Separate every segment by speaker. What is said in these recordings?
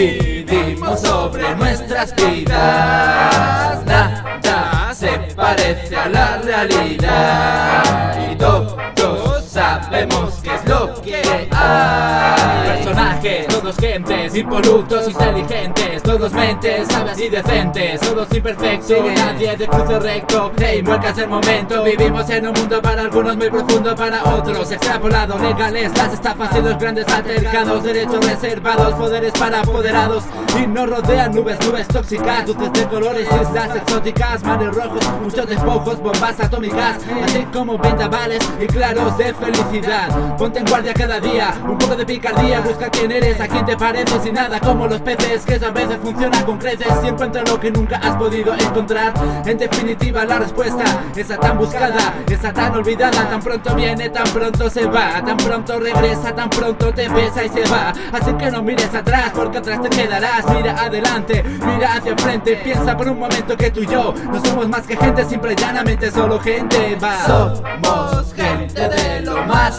Speaker 1: decidimos sobre nuestras vidas. Nada se parece a la realidad y todos sabemos qué es lo que hay.
Speaker 2: Personajes, todos gentes, impolutos, inteligentes, todos mentes, sabias y decentes, todos imperfectos, nadie de cruce recto. Hey, muecas el momento, vivimos en un mundo para algunos muy profundo, para otros extrapolado, legales, las estafas y los grandes altercados, derechos reservados, poderes para apoderados, y nos rodean nubes tóxicas, luces de colores, islas exóticas, mares rojos, muchos despojos, bombas atómicas, así como vendavales y claros de felicidad. Ponte en guardia cada día, un poco de picardía, busca quién eres, a quién te pareces y nada como los peces, que eso a veces funciona con creces y encuentra lo que nunca has podido encontrar. En definitiva la respuesta, esa tan buscada, esa tan olvidada, tan pronto viene, tan pronto se va, tan pronto regresa, tan pronto te besa y se va. Así que no mires atrás porque atrás te quedarás, mira adelante, mira hacia frente, piensa por un momento que tú y yo no somos más que gente, simple y llanamente solo gente. Va.
Speaker 1: Somos gente de lo más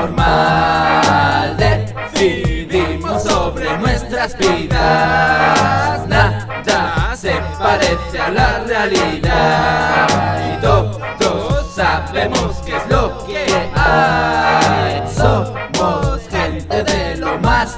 Speaker 1: normal, decidimos sobre nuestras vidas. Nada se parece a la realidad y todos sabemos qué es lo que hay. Somos gente de lo más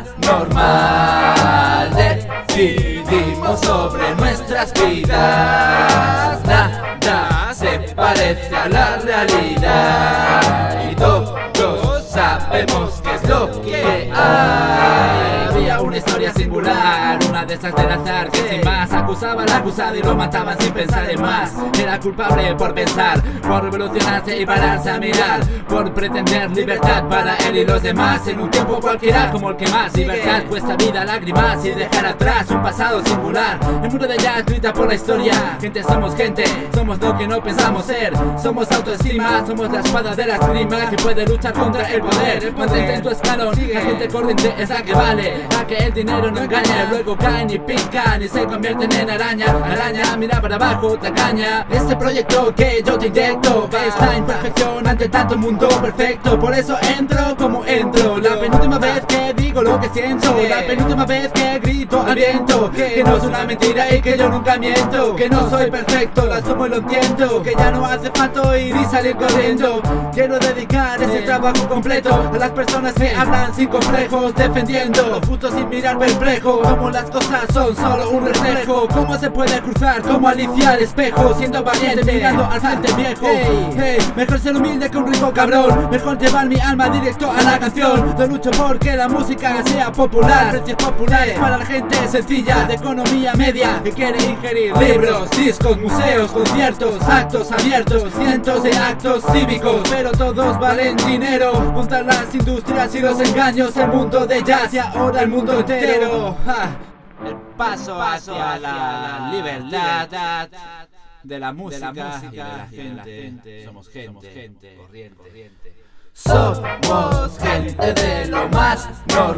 Speaker 1: normal, decidimos sobre nuestras vidas. Nada se parece a la realidad y todos sabemos qué es lo que hay.
Speaker 2: Había una historia singular, una de esas del azar que sin más acusaba al acusado y lo mataban sin pensar en más. Era culpable por pensar, por revolucionarse y pararse a mirar, por pretender libertad para él y los demás en un tiempo cualquiera como el que más. Libertad cuesta vida, lágrimas y dejar atrás un pasado singular. El mundo de ya escrita por la historia, gente somos gente, somos lo que no pensamos ser, somos autoestima, somos la espada de la esgrima que puede luchar contra el poder. Mantente en tu escalón, la gente corriente es la que vale, a que el dinero no engaña, luego caen y pican y se convierten en araña. Araña, mira para abajo, tacaña. Este proyecto que yo te inyecto es la imperfección ante tanto mundo perfecto. Por eso entro como entro, la penúltima vez que digo lo que siento, la penúltima vez que grito al viento, que no es una mentira y que yo nunca miento, que no soy perfecto, lo asumo y lo entiendo, que ya no hace falta ir y salir corriendo. Quiero dedicar ese trabajo completo a las personas que hablan sin complejos, defendiendo lo justo sin mirar perplejo, como las cosas son solo un reflejo. Cómo se puede cruzar como Alicia al espejo, siendo valiente mirando al frente viejo. Mejor ser humilde que un rico cabrón, mejor llevar mi alma directo a la canción. Yo lucho porque la música sea popular, precios populares para la gente sencilla de economía media que quiere ingerir libros, discos, museos, conciertos, actos abiertos, cientos de actos cívicos, pero todos valen dinero. Juntar las industrias y los engaños, el mundo de jazz y ahora el mundo entero. El paso hacia la libertad de la música y de la gente. Somos gente corriente.
Speaker 1: Somos gente de lo más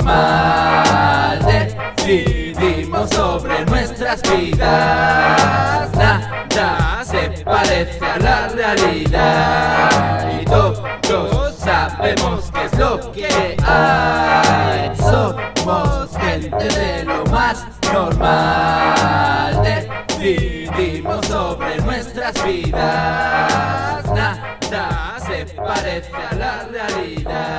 Speaker 1: normal, decidimos sobre nuestras vidas. Nada se parece a la realidad y todos sabemos qué es lo que hay. Somos gente de lo más normal, decidimos sobre nuestras vidas. Nada se parece a la realidad.